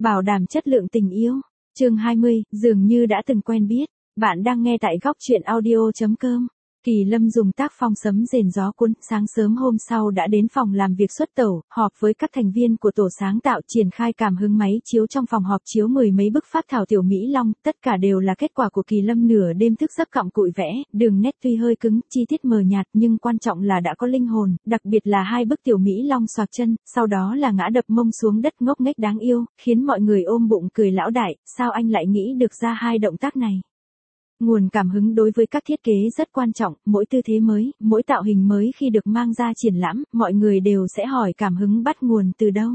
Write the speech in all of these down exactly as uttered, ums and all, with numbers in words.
Bảo đảm chất lượng tình yêu. Chương hai mươi, dường như đã từng quen biết. Bạn đang nghe tại góc truyện audio chấm com. Kỳ Lâm dùng tác phong sấm rền gió cuốn, sáng sớm hôm sau đã đến phòng làm việc xuất tẩu, họp với các thành viên của tổ sáng tạo triển khai cảm hứng máy chiếu trong phòng họp chiếu mười mấy bức phác thảo tiểu Mỹ Long, tất cả đều là kết quả của Kỳ Lâm nửa đêm thức giấc cặm cụi vẽ, đường nét tuy hơi cứng, chi tiết mờ nhạt nhưng quan trọng là đã có linh hồn, đặc biệt là hai bức tiểu Mỹ Long xoạc chân, sau đó là ngã đập mông xuống đất ngốc nghếch đáng yêu, khiến mọi người ôm bụng cười lão đại, sao anh lại nghĩ được ra hai động tác này? Nguồn cảm hứng đối với các thiết kế rất quan trọng, mỗi tư thế mới, mỗi tạo hình mới khi được mang ra triển lãm, mọi người đều sẽ hỏi cảm hứng bắt nguồn từ đâu.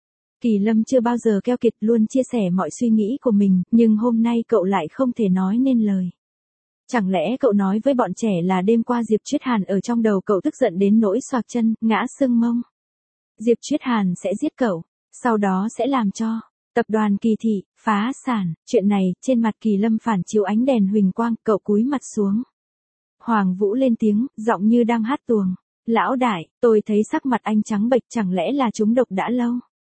Kỳ Lâm chưa bao giờ keo kiệt, luôn chia sẻ mọi suy nghĩ của mình, nhưng hôm nay cậu lại không thể nói nên lời. Chẳng lẽ cậu nói với bọn trẻ là đêm qua Diệp Chuyết Hàn ở trong đầu cậu tức giận đến nỗi xoạc chân, ngã sưng mông. Diệp Chuyết Hàn sẽ giết cậu, sau đó sẽ làm cho tập đoàn Kỳ Thị phá sản. Chuyện này, trên mặt Kỳ Lâm phản chiếu ánh đèn huỳnh quang, cậu cúi mặt xuống. Hoàng Vũ lên tiếng, giọng như đang hát tuồng. Lão đại, tôi thấy sắc mặt anh trắng bệch, chẳng lẽ là trúng độc đã lâu?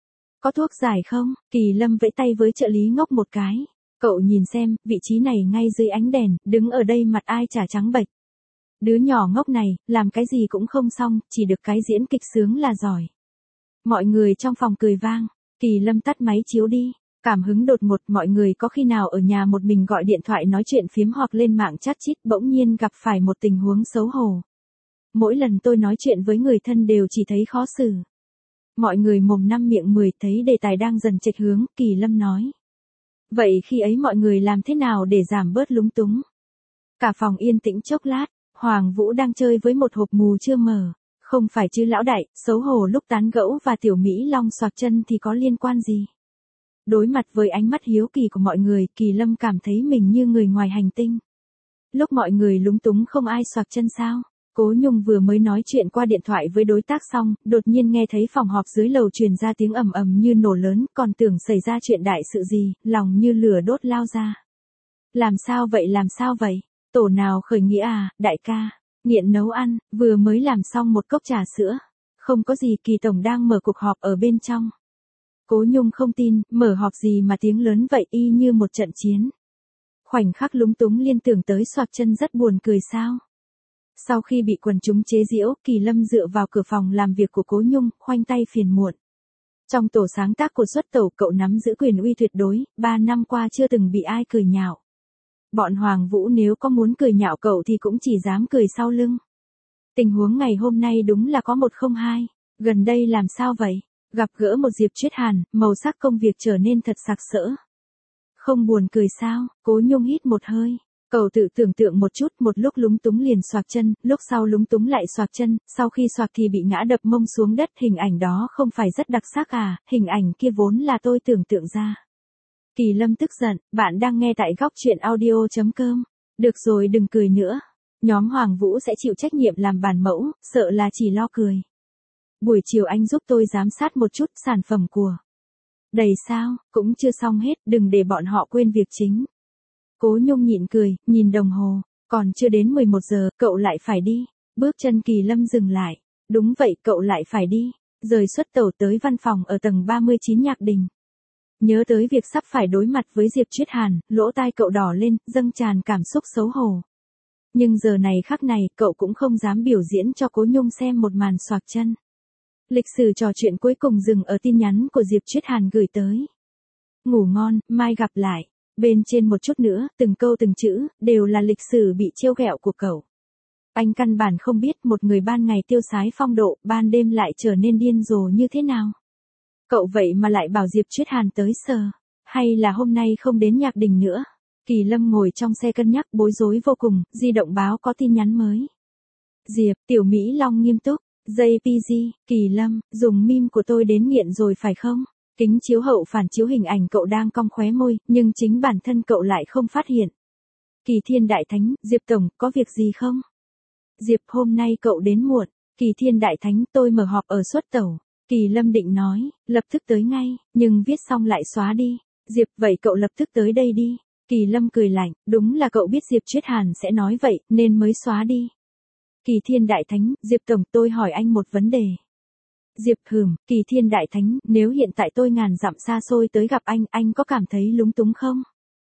Có thuốc giải không? Kỳ Lâm vẫy tay với trợ lý ngốc một cái. Cậu nhìn xem, vị trí này ngay dưới ánh đèn, đứng ở đây mặt ai chả trắng bệch. Đứa nhỏ ngốc này, làm cái gì cũng không xong, chỉ được cái diễn kịch sướng là giỏi. Mọi người trong phòng cười vang. Kỳ Lâm tắt máy chiếu đi. Cảm hứng đột ngột, mọi người có khi nào ở nhà một mình gọi điện thoại nói chuyện phiếm hoặc lên mạng chat chít bỗng nhiên gặp phải một tình huống xấu hổ. Mỗi lần tôi nói chuyện với người thân đều chỉ thấy khó xử. Mọi người mồm năm miệng mười, thấy đề tài đang dần chệch hướng, Kỳ Lâm nói. Vậy khi ấy mọi người làm thế nào để giảm bớt lúng túng? Cả phòng yên tĩnh chốc lát, Hoàng Vũ đang chơi với một hộp mù chưa mở. Không phải chứ lão đại, xấu hổ lúc tán gẫu và tiểu Mỹ Long xoạc chân thì có liên quan gì? Đối mặt với ánh mắt hiếu kỳ của mọi người, Kỳ Lâm cảm thấy mình như người ngoài hành tinh. Lúc mọi người lúng túng không ai xoạc chân sao? Cố Nhung vừa mới nói chuyện qua điện thoại với đối tác xong, đột nhiên nghe thấy phòng họp dưới lầu truyền ra tiếng ầm ầm như nổ lớn, còn tưởng xảy ra chuyện đại sự gì, lòng như lửa đốt lao ra. Làm sao vậy làm sao vậy? Tổ nào khởi nghĩa à, đại ca? Nghiện nấu ăn, vừa mới làm xong một cốc trà sữa. Không có gì, Kỳ Tổng đang mở cuộc họp ở bên trong. Cố Nhung không tin, mở họp gì mà tiếng lớn vậy, y như một trận chiến. Khoảnh khắc lúng túng liên tưởng tới xoạc chân rất buồn cười sao. Sau khi bị quần chúng chế giễu, Kỳ Lâm dựa vào cửa phòng làm việc của Cố Nhung, khoanh tay phiền muộn. Trong tổ sáng tác của xuất tẩu cậu nắm giữ quyền uy tuyệt đối, ba năm qua chưa từng bị ai cười nhạo. Bọn Hoàng Vũ nếu có muốn cười nhạo cậu thì cũng chỉ dám cười sau lưng. Tình huống ngày hôm nay đúng là có một không hai. Gần đây làm sao vậy? Gặp gỡ một Diệp Chuyết Hàn, màu sắc công việc trở nên thật sặc sỡ. Không buồn cười sao? Cố Nhung hít một hơi. Cậu tự tưởng tượng một chút, một lúc lúng túng liền xoạc chân, lúc sau lúng túng lại xoạc chân, sau khi xoạc thì bị ngã đập mông xuống đất. Hình ảnh đó không phải rất đặc sắc à? Hình ảnh kia vốn là tôi tưởng tượng ra. Kỳ Lâm tức giận, bạn đang nghe tại góc truyện audio chấm com. Được rồi, đừng cười nữa. Nhóm Hoàng Vũ sẽ chịu trách nhiệm làm bản mẫu, sợ là chỉ lo cười. Buổi chiều anh giúp tôi giám sát một chút sản phẩm của đầy sao, cũng chưa xong hết, đừng để bọn họ quên việc chính. Cố Nhung nhịn cười, nhìn đồng hồ, còn chưa đến mười một giờ, cậu lại phải đi. Bước chân Kỳ Lâm dừng lại. Đúng vậy, cậu lại phải đi. Rời xuất tẩu tới văn phòng ở tầng ba mươi chín Nhạc Đình. Nhớ tới việc sắp phải đối mặt với Diệp Chuyết Hàn, lỗ tai cậu đỏ lên, dâng tràn cảm xúc xấu hổ. Nhưng giờ này khắc này, cậu cũng không dám biểu diễn cho Cố Nhung xem một màn xoạc chân. Lịch sử trò chuyện cuối cùng dừng ở tin nhắn của Diệp Chuyết Hàn gửi tới. Ngủ ngon, mai gặp lại. Bên trên một chút nữa, từng câu từng chữ, đều là lịch sử bị trêu ghẹo của cậu. Anh căn bản không biết một người ban ngày tiêu sái phong độ, ban đêm lại trở nên điên rồ như thế nào. Cậu vậy mà lại bảo Diệp Chuyết Hàn tới sờ. Hay là hôm nay không đến Nhạc Đình nữa? Kỳ Lâm ngồi trong xe cân nhắc bối rối vô cùng, di động báo có tin nhắn mới. Diệp, tiểu Mỹ Long nghiêm túc. jê pê giê, Kỳ Lâm, dùng meme của tôi đến nghiện rồi phải không? Kính chiếu hậu phản chiếu hình ảnh cậu đang cong khóe môi, nhưng chính bản thân cậu lại không phát hiện. Kỳ Thiên Đại Thánh, Diệp Tổng, có việc gì không? Diệp, hôm nay cậu đến muộn. Kỳ Thiên Đại Thánh, tôi mở họp ở xuất tẩu. Kỳ Lâm định nói, lập tức tới ngay, nhưng viết xong lại xóa đi. Diệp, vậy cậu lập tức tới đây đi. Kỳ Lâm cười lạnh, đúng là cậu biết Diệp Chuyết Hàn sẽ nói vậy, nên mới xóa đi. Kỳ Thiên Đại Thánh, Diệp Tổng, tôi hỏi anh một vấn đề. Diệp hừm, Kỳ Thiên Đại Thánh, nếu hiện tại tôi ngàn dặm xa xôi tới gặp anh, anh có cảm thấy lúng túng không?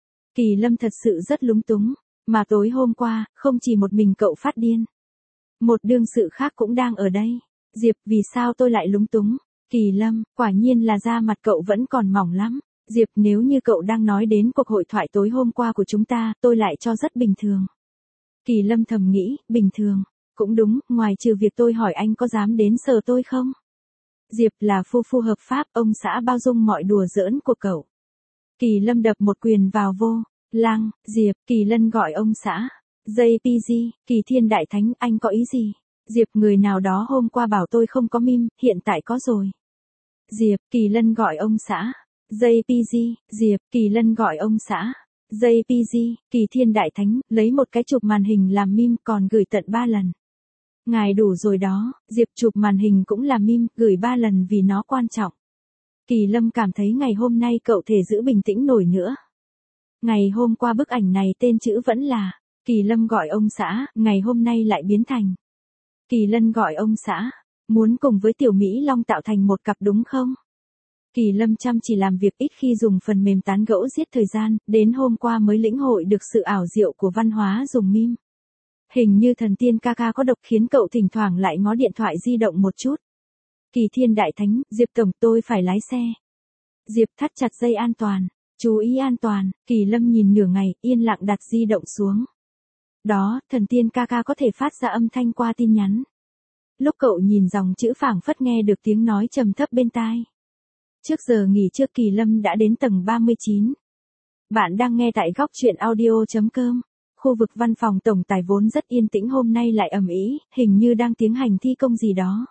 Kỳ Lâm thật sự rất lúng túng, mà tối hôm qua, không chỉ một mình cậu phát điên. Một đương sự khác cũng đang ở đây. Diệp, vì sao tôi lại lúng túng? Kỳ Lâm, quả nhiên là da mặt cậu vẫn còn mỏng lắm. Diệp, nếu như cậu đang nói đến cuộc hội thoại tối hôm qua của chúng ta, tôi lại cho rất bình thường. Kỳ Lâm thầm nghĩ, bình thường. Cũng đúng, ngoài trừ việc tôi hỏi anh có dám đến sờ tôi không? Diệp, là phu phu hợp pháp, ông xã bao dung mọi đùa giỡn của cậu. Kỳ Lâm đập một quyền vào vô. Lăng, Diệp, Kỳ Lân gọi ông xã. gi pê giê, Kỳ Thiên Đại Thánh, anh có ý gì? Diệp, người nào đó hôm qua bảo tôi không có mim, hiện tại có rồi. Diệp, Kỳ Lân gọi ông xã. gi pê giê, Diệp, Kỳ Lân gọi ông xã. gi pê giê, Kỳ Thiên Đại Thánh, lấy một cái chụp màn hình làm mim còn gửi tận ba lần. Ngài đủ rồi đó, Diệp, chụp màn hình cũng là mim, gửi ba lần vì nó quan trọng. Kỳ Lâm cảm thấy ngày hôm nay cậu thể giữ bình tĩnh nổi nữa. Ngày hôm qua bức ảnh này tên chữ vẫn là, Kỳ Lâm gọi ông xã, ngày hôm nay lại biến thành. Kỳ Lân gọi ông xã, muốn cùng với Tiểu Mỹ Long tạo thành một cặp đúng không? Kỳ Lâm chăm chỉ làm việc ít khi dùng phần mềm tán gẫu giết thời gian, đến hôm qua mới lĩnh hội được sự ảo diệu của văn hóa dùng meme. Hình như thần tiên ca ca có độc khiến cậu thỉnh thoảng lại ngó điện thoại di động một chút. Kỳ Thiên Đại Thánh, Diệp Tổng, tôi phải lái xe. Diệp, thắt chặt dây an toàn, chú ý an toàn. Kỳ Lâm nhìn nửa ngày, yên lặng đặt di động xuống. Đó, thần tiên ca ca có thể phát ra âm thanh qua tin nhắn. Lúc cậu nhìn dòng chữ phảng phất nghe được tiếng nói trầm thấp bên tai. Trước giờ nghỉ trước Kỳ Lâm đã đến tầng ba mươi chín. Bạn đang nghe tại góc truyện audio chấm com. Khu vực văn phòng tổng tài vốn rất yên tĩnh hôm nay lại ầm ĩ, hình như đang tiến hành thi công gì đó.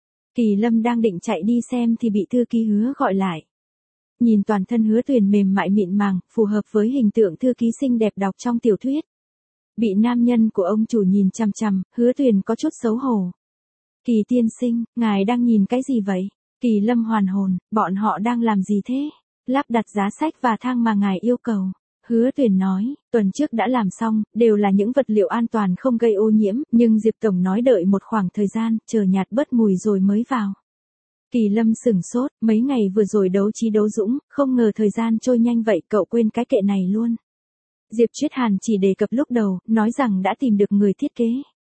Kỳ Lâm đang định chạy đi xem thì bị thư ký Hứa gọi lại. Nhìn toàn thân Hứa Tuyền mềm mại mịn màng, phù hợp với hình tượng thư ký xinh đẹp đọc trong tiểu thuyết. Bị nam nhân của ông chủ nhìn chằm chằm, Hứa Tuyền có chút xấu hổ. Kỳ tiên sinh, ngài đang nhìn cái gì vậy? Kỳ Lâm hoàn hồn, bọn họ đang làm gì thế? Lắp đặt giá sách và thang mà ngài yêu cầu. Hứa Tuyền nói, tuần trước đã làm xong, đều là những vật liệu an toàn không gây ô nhiễm, nhưng Diệp Tổng nói đợi một khoảng thời gian, chờ nhạt bớt mùi rồi mới vào. Kỳ Lâm sửng sốt, mấy ngày vừa rồi đấu trí đấu dũng, không ngờ thời gian trôi nhanh vậy, cậu quên cái kệ này luôn. Diệp Chuyết Hàn chỉ đề cập lúc đầu, nói rằng đã tìm được người thiết kế.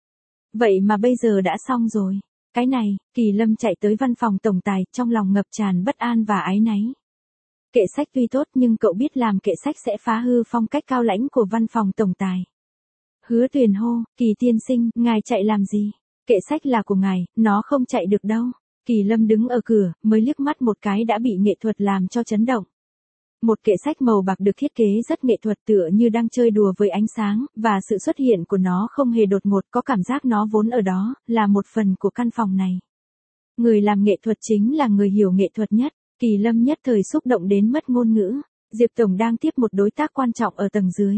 Vậy mà bây giờ đã xong rồi. Cái này, Kỳ Lâm chạy tới văn phòng tổng tài, trong lòng ngập tràn bất an và áy náy. Kệ sách tuy tốt nhưng cậu biết làm kệ sách sẽ phá hư phong cách cao lãnh của văn phòng tổng tài. Hứa Tuyền hô, Kỳ tiên sinh, ngài chạy làm gì? Kệ sách là của ngài, nó không chạy được đâu. Kỳ Lâm đứng ở cửa, mới liếc mắt một cái đã bị nghệ thuật làm cho chấn động. Một kệ sách màu bạc được thiết kế rất nghệ thuật, tựa như đang chơi đùa với ánh sáng, và sự xuất hiện của nó không hề đột ngột, có cảm giác nó vốn ở đó, là một phần của căn phòng này. Người làm nghệ thuật chính là người hiểu nghệ thuật nhất. Kỳ Lâm nhất thời xúc động đến mất ngôn ngữ. Diệp Tổng đang tiếp một đối tác quan trọng ở tầng dưới.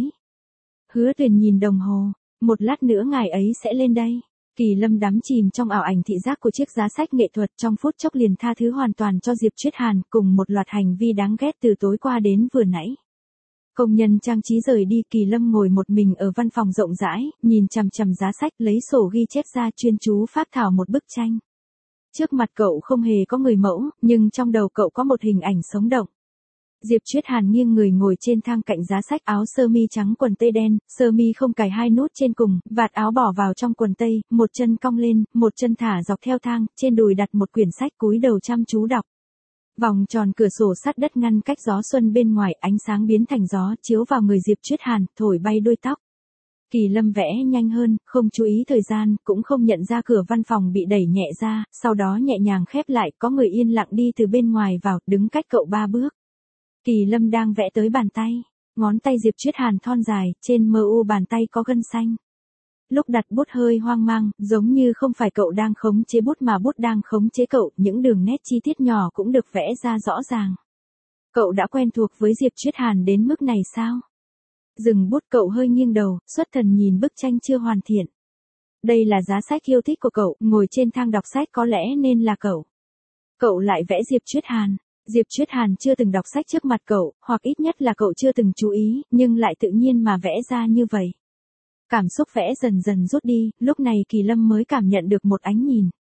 Hứa Tuyền nhìn đồng hồ, một lát nữa ngài ấy sẽ lên đây. Kỳ Lâm đắm chìm trong ảo ảnh thị giác của chiếc giá sách nghệ thuật, trong phút chốc liền tha thứ hoàn toàn cho Diệp Chuyết Hàn, cùng một loạt hành vi đáng ghét từ tối qua đến vừa nãy. Công nhân trang trí rời đi, Kỳ Lâm ngồi một mình ở văn phòng rộng rãi, nhìn chằm chằm giá sách, lấy sổ ghi chép ra chuyên chú phác thảo một bức tranh. Trước mặt cậu không hề có người mẫu, nhưng trong đầu cậu có một hình ảnh sống động. Diệp Chuyết Hàn nghiêng người ngồi trên thang cạnh giá sách, áo sơ mi trắng quần tây đen, sơ mi không cài hai nút trên cùng, vạt áo bỏ vào trong quần tây, một chân cong lên, một chân thả dọc theo thang, trên đùi đặt một quyển sách, cúi đầu chăm chú đọc. Vòng tròn cửa sổ sắt đất ngăn cách gió xuân bên ngoài, ánh sáng biến thành gió, chiếu vào người Diệp Chuyết Hàn, thổi bay đuôi tóc. Kỳ Lâm vẽ nhanh hơn, không chú ý thời gian, cũng không nhận ra cửa văn phòng bị đẩy nhẹ ra, sau đó nhẹ nhàng khép lại, có người yên lặng đi từ bên ngoài vào, đứng cách cậu ba bước. Kỳ Lâm đang vẽ tới bàn tay, ngón tay Diệp Chuyết Hàn thon dài, trên mờ u bàn tay có gân xanh. Lúc đặt bút hơi hoang mang, giống như không phải cậu đang khống chế bút mà bút đang khống chế cậu, những đường nét chi tiết nhỏ cũng được vẽ ra rõ ràng. Cậu đã quen thuộc với Diệp Chuyết Hàn đến mức này sao? Dừng bút, cậu hơi nghiêng đầu, xuất thần nhìn bức tranh chưa hoàn thiện. Đây là giá sách yêu thích của cậu, ngồi trên thang đọc sách có lẽ nên là cậu. Cậu lại vẽ Diệp Chuyết Hàn. Diệp Chuyết Hàn chưa từng đọc sách trước mặt cậu, hoặc ít nhất là cậu chưa từng chú ý, nhưng lại tự nhiên mà vẽ ra như vậy. Cảm xúc vẽ dần dần rút đi, lúc này Kỳ Lâm mới cảm nhận được một ánh nhìn.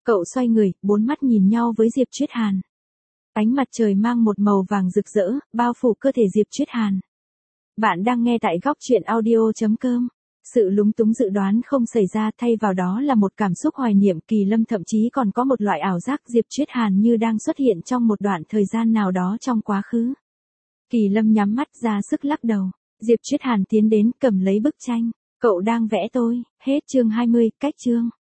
Cậu xoay người, bốn mắt nhìn nhau với Diệp Chuyết Hàn. Ánh mặt trời mang một màu vàng rực rỡ, bao phủ cơ thể Diệp Chuyết Hàn. Bạn đang nghe tại góc chuyện audio chấm com. Sự lúng túng dự đoán không xảy ra, thay vào đó là một cảm xúc hoài niệm. Kỳ Lâm thậm chí còn có một loại ảo giác Diệp Chuyết Hàn như đang xuất hiện trong một đoạn thời gian nào đó trong quá khứ. Kỳ Lâm nhắm mắt ra sức lắc đầu. Diệp Chuyết Hàn tiến đến cầm lấy bức tranh. Cậu đang vẽ tôi. Hết chương hai mươi, cách chương.